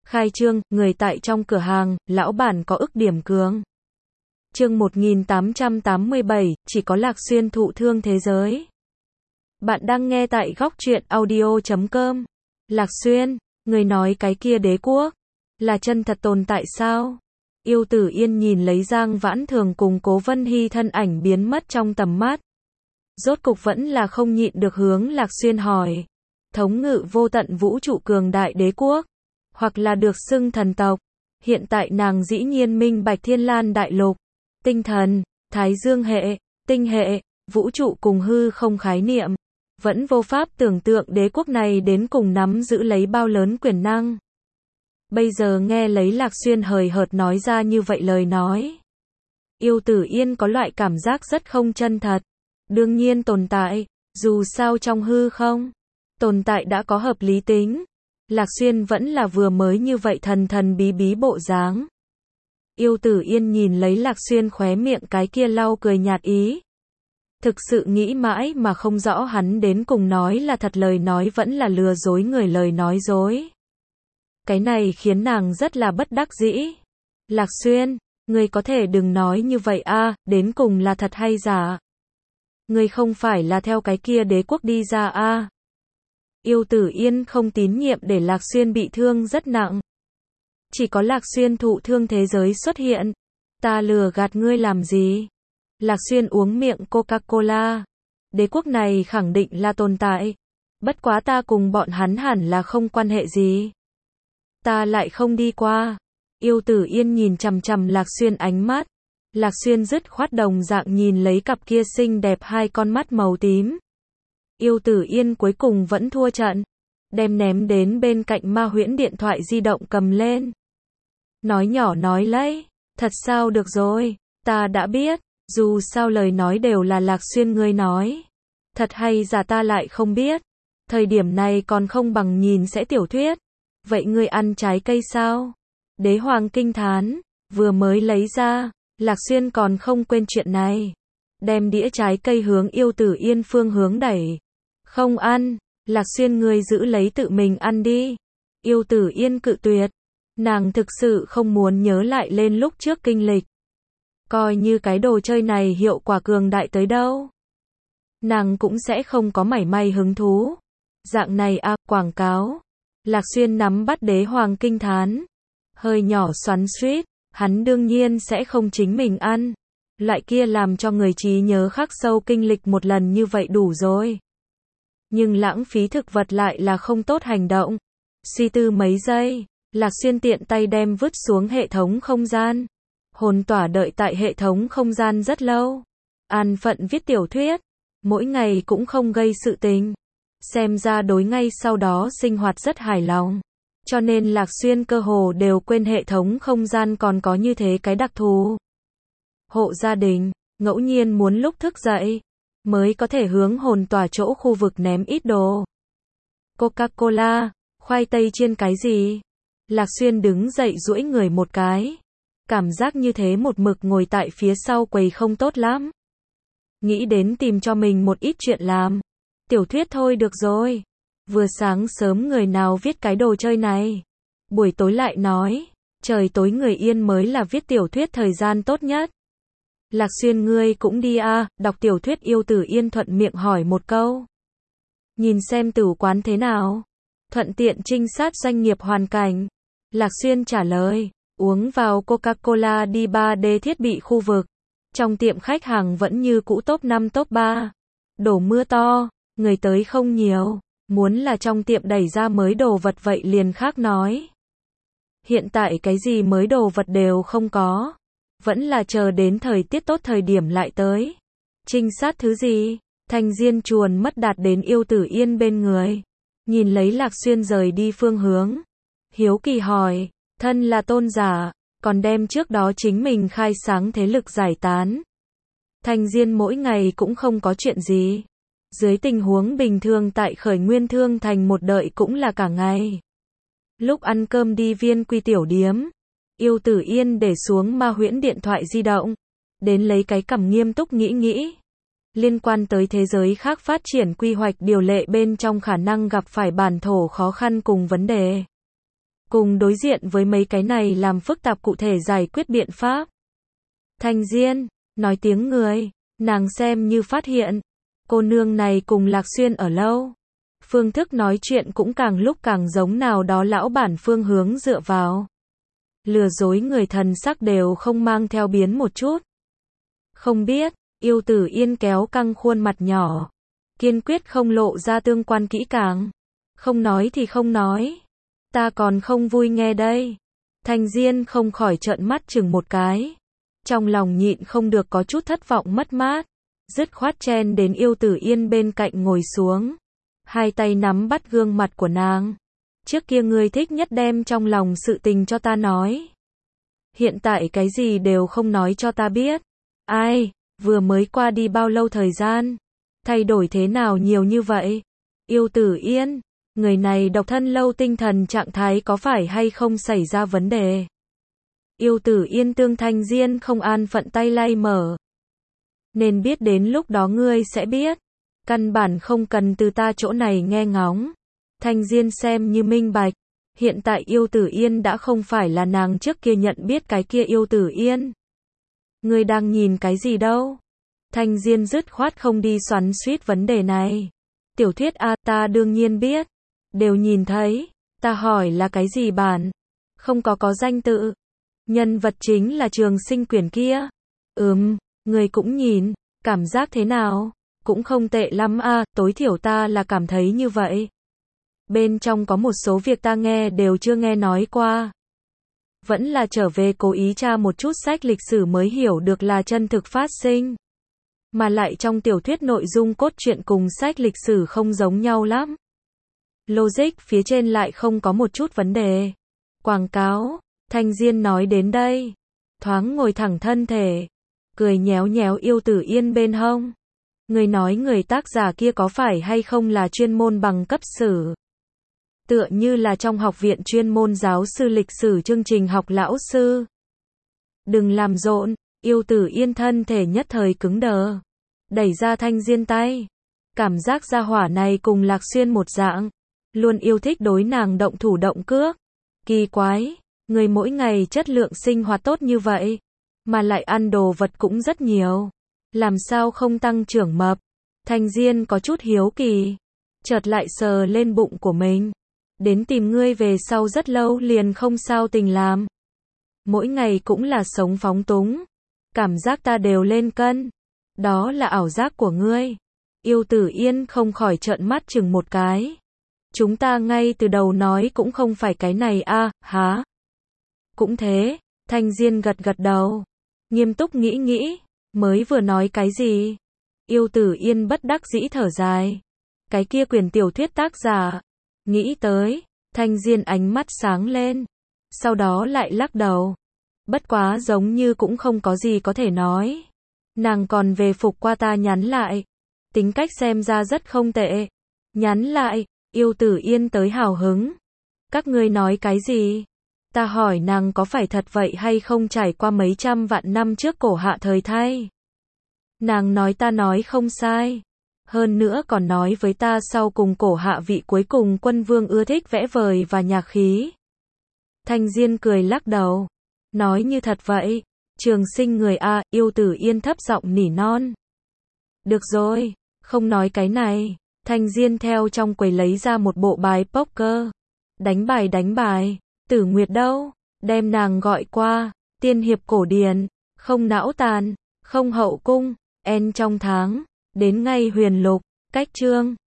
Khai trương, người tại trong cửa hàng, lão bản có ức điểm cường. Chương 1887, chỉ có Lạc Xuyên thụ thương thế giới. Bạn đang nghe tại góc truyện audio.com. Lạc Xuyên, người nói cái kia đế quốc, là chân thật tồn tại sao? Yêu Tử Yên nhìn lấy Giang Vãn Thường cùng Cố Vân Hy thân ảnh biến mất trong tầm mắt. Rốt cục vẫn là không nhịn được hướng Lạc Xuyên hỏi. Thống ngự vô tận vũ trụ cường đại đế quốc, hoặc là được xưng thần tộc. Hiện tại nàng dĩ nhiên minh bạch Thiên Lan đại lục, tinh thần, thái dương hệ, tinh hệ, vũ trụ cùng hư không khái niệm. Vẫn vô pháp tưởng tượng đế quốc này đến cùng nắm giữ lấy bao lớn quyền năng. Bây giờ nghe lấy Lạc Xuyên hời hợt nói ra như vậy lời nói. Yêu Tử Yên có loại cảm giác rất không chân thật. Đương nhiên tồn tại, dù sao trong hư không, tồn tại đã có hợp lý tính. Lạc Xuyên vẫn là vừa mới như vậy thần thần bí bí bộ dáng. Yêu Tử Yên nhìn lấy Lạc Xuyên khóe miệng cái kia lau cười nhạt ý. Thực sự nghĩ mãi mà không rõ hắn đến cùng nói là thật lời nói vẫn là lừa dối người lời nói dối. Cái này khiến nàng rất là bất đắc dĩ. Lạc Xuyên, ngươi có thể đừng nói như vậy a, đến cùng là thật hay giả? Ngươi không phải là theo cái kia đế quốc đi ra a? Yêu Tử Yên không tín nhiệm để Lạc Xuyên bị thương rất nặng. Chỉ có Lạc Xuyên thụ thương thế giới xuất hiện. Ta lừa gạt ngươi làm gì? Lạc Xuyên uống miệng Coca-Cola. Đế quốc này khẳng định là tồn tại. Bất quá ta cùng bọn hắn hẳn là không quan hệ gì. Ta lại không đi qua. Yêu Tử Yên nhìn chằm chằm Lạc Xuyên ánh mắt. Lạc Xuyên dứt khoát đồng dạng nhìn lấy cặp kia xinh đẹp hai con mắt màu tím. Yêu Tử Yên cuối cùng vẫn thua trận. Đem ném đến bên cạnh Ma Huyễn điện thoại di động cầm lên. Nói nhỏ nói lấy. Thật sao được rồi. Ta đã biết. Dù sao lời nói đều là Lạc Xuyên ngươi nói. Thật hay giả ta lại không biết. Thời điểm này còn không bằng nhìn sẽ tiểu thuyết. Vậy ngươi ăn trái cây sao? Đế Hoàng kinh thán. Vừa mới lấy ra. Lạc Xuyên còn không quên chuyện này. Đem đĩa trái cây hướng Yêu Tử Yên phương hướng đẩy. Không ăn. Lạc Xuyên ngươi giữ lấy tự mình ăn đi. Yêu Tử Yên cự tuyệt. Nàng thực sự không muốn nhớ lại lên lúc trước kinh lịch. Coi như cái đồ chơi này hiệu quả cường đại tới đâu. Nàng cũng sẽ không có mảy may hứng thú. Dạng này a, quảng cáo. Lạc Xuyên nắm bắt Đế Hoàng kinh thán. Hơi nhỏ xoắn xuýt, hắn đương nhiên sẽ không chính mình ăn. Loại kia làm cho người trí nhớ khắc sâu kinh lịch một lần như vậy đủ rồi. Nhưng lãng phí thực vật lại là không tốt hành động. Suy tư mấy giây, Lạc Xuyên tiện tay đem vứt xuống hệ thống không gian. Hồn tỏa đợi tại hệ thống không gian rất lâu. An phận viết tiểu thuyết. Mỗi ngày cũng không gây sự tình. Xem ra đối ngay sau đó sinh hoạt rất hài lòng. Cho nên Lạc Xuyên cơ hồ đều quên hệ thống không gian còn có như thế cái đặc thù. Hộ gia đình, ngẫu nhiên muốn lúc thức dậy, mới có thể hướng hồn tỏa chỗ khu vực ném ít đồ. Coca-Cola, khoai tây chiên cái gì? Lạc Xuyên đứng dậy duỗi người một cái. Cảm giác như thế một mực ngồi tại phía sau quầy không tốt lắm. Nghĩ đến tìm cho mình một ít chuyện làm. Tiểu thuyết thôi được rồi. Vừa sáng sớm người nào viết cái đồ chơi này. Buổi tối lại nói. Trời tối người yên mới là viết tiểu thuyết thời gian tốt nhất. Lạc Xuyên ngươi cũng đi a, đọc tiểu thuyết. Yêu Tử Yên thuận miệng hỏi một câu. Nhìn xem tử quán thế nào. Thuận tiện trinh sát doanh nghiệp hoàn cảnh. Lạc Xuyên trả lời. Uống vào Coca-Cola đi 3D thiết bị khu vực. Trong tiệm khách hàng vẫn như cũ top 5 top 3. Đổ mưa to, người tới không nhiều. Muốn là trong tiệm đẩy ra mới đồ vật vậy liền khác nói. Hiện tại cái gì mới đồ vật đều không có. Vẫn là chờ đến thời tiết tốt thời điểm lại tới. Trinh sát thứ gì? Thanh Diên chuồn mất đạt đến Yêu Tử Yên bên người. Nhìn lấy Lạc Xuyên rời đi phương hướng. Hiếu kỳ hỏi. Thân là tôn giả, còn đem trước đó chính mình khai sáng thế lực giải tán. Thanh Diên mỗi ngày cũng không có chuyện gì. Dưới tình huống bình thường tại Khởi Nguyên Thương Thành một đợi cũng là cả ngày. Lúc ăn cơm đi Viên Quy tiểu điếm. Yêu Tử Yên để xuống Ma Huyễn điện thoại di động. Đến lấy cái cằm nghiêm túc nghĩ. Liên quan tới thế giới khác phát triển quy hoạch điều lệ bên trong khả năng gặp phải bản thổ khó khăn cùng vấn đề. cùng đối diện với mấy cái này làm phức tạp cụ thể giải quyết biện pháp. Thanh Diên, nói tiếng người, nàng xem như phát hiện, cô nương này cùng Lạc Xuyên ở lâu. Phương thức nói chuyện cũng càng lúc càng giống nào đó lão bản phương hướng dựa vào. Lừa dối người, thần sắc đều không mang theo biến một chút. Không biết, Yêu Tử Yên kéo căng khuôn mặt nhỏ, kiên quyết không lộ ra tương quan kỹ càng. Không nói thì không nói. Ta còn không vui nghe đây. Thanh Diên không khỏi trợn mắt chừng một cái. Trong lòng nhịn không được có chút thất vọng mất mát. Dứt khoát chen đến Yêu Tử Yên bên cạnh ngồi xuống. Hai tay nắm bắt gương mặt của nàng. Trước kia ngươi thích nhất đem trong lòng sự tình cho ta nói. Hiện tại cái gì đều không nói cho ta biết. Ai, vừa mới qua đi bao lâu thời gian? Thay đổi thế nào nhiều như vậy? Yêu Tử Yên, người này độc thân lâu, tinh thần trạng thái có phải hay không xảy ra vấn đề? Yêu Tử Yên tương Thanh Diên không an phận tay lay mở. Nên biết đến lúc đó ngươi sẽ biết. Căn bản không cần từ ta chỗ này nghe ngóng. Thanh Diên xem như minh bạch. Hiện tại Yêu Tử Yên đã không phải là nàng trước kia nhận biết cái kia Yêu Tử Yên. Ngươi đang nhìn cái gì đâu? Thanh Diên dứt khoát không đi xoắn xuýt vấn đề này. Tiểu thuyết a, ta đương nhiên biết. Đều nhìn thấy. Ta hỏi là cái gì bản? Không có danh tự. Nhân vật chính là Trường Sinh quyển kia. Người cũng nhìn. Cảm giác thế nào? Cũng không tệ lắm a, tối thiểu ta là cảm thấy như vậy. Bên trong có một số việc ta nghe đều chưa nghe nói qua. Vẫn là trở về cố ý tra một chút sách lịch sử mới hiểu được là chân thực phát sinh. Mà lại trong tiểu thuyết nội dung cốt truyện cùng sách lịch sử không giống nhau lắm. Logic phía trên lại không có một chút vấn đề. Quảng cáo, Thanh Diên nói đến đây. Thoáng ngồi thẳng thân thể. Cười nhéo nhéo Yêu Tử Yên bên hông. Người nói người tác giả kia có phải hay không là chuyên môn bằng cấp sử? Tựa như là trong học viện chuyên môn giáo sư lịch sử chương trình học lão sư. Đừng làm rộn, Yêu Tử Yên thân thể nhất thời cứng đờ. Đẩy ra Thanh Diên tay. Cảm giác gia hỏa này cùng Lạc Xuyên một dạng. Luôn yêu thích đối nàng động thủ động cước. Kỳ quái, người mỗi ngày chất lượng sinh hoạt tốt như vậy. Mà lại ăn đồ vật cũng rất nhiều. Làm sao không tăng trưởng mập? Thanh Diên có chút hiếu kỳ. Chợt lại sờ lên bụng của mình. Đến tìm ngươi về sau rất lâu liền không sao tình làm. Mỗi ngày cũng là sống phóng túng. Cảm giác ta đều lên cân. Đó là ảo giác của ngươi. Yêu Tử Yên không khỏi trợn mắt chừng một cái. Chúng ta ngay từ đầu nói cũng không phải cái này a, hả? Cũng thế, Thanh Diên gật gật đầu. Nghiêm túc nghĩ. Mới vừa nói cái gì? Yêu Tử Yên bất đắc dĩ thở dài. Cái kia quyển tiểu thuyết tác giả. Nghĩ tới, Thanh Diên ánh mắt sáng lên. Sau đó lại lắc đầu. Bất quá giống như cũng không có gì có thể nói. Nàng còn về phục qua ta nhắn lại. Tính cách xem ra rất không tệ. Nhắn lại, Yêu Tử Yên tới hào hứng. Các ngươi nói cái gì? Ta hỏi nàng có phải thật vậy hay không, trải qua mấy trăm vạn năm trước cổ hạ thời thay. Nàng nói ta nói không sai. Hơn nữa còn nói với ta sau cùng cổ hạ vị cuối cùng quân vương ưa thích vẽ vời và nhạc khí. Thanh Diên cười lắc đầu. Nói như thật vậy. Trường Sinh người a, Yêu Tử Yên thấp giọng nỉ non. Được rồi, không nói cái này. Thanh Diên theo trong quầy lấy ra một bộ bài poker. Đánh bài. Tử Nguyệt đâu? Đem nàng gọi qua. Tiên hiệp cổ điển. Không não tàn. Không hậu cung. En trong tháng. Đến ngay huyền lục. Cách chương.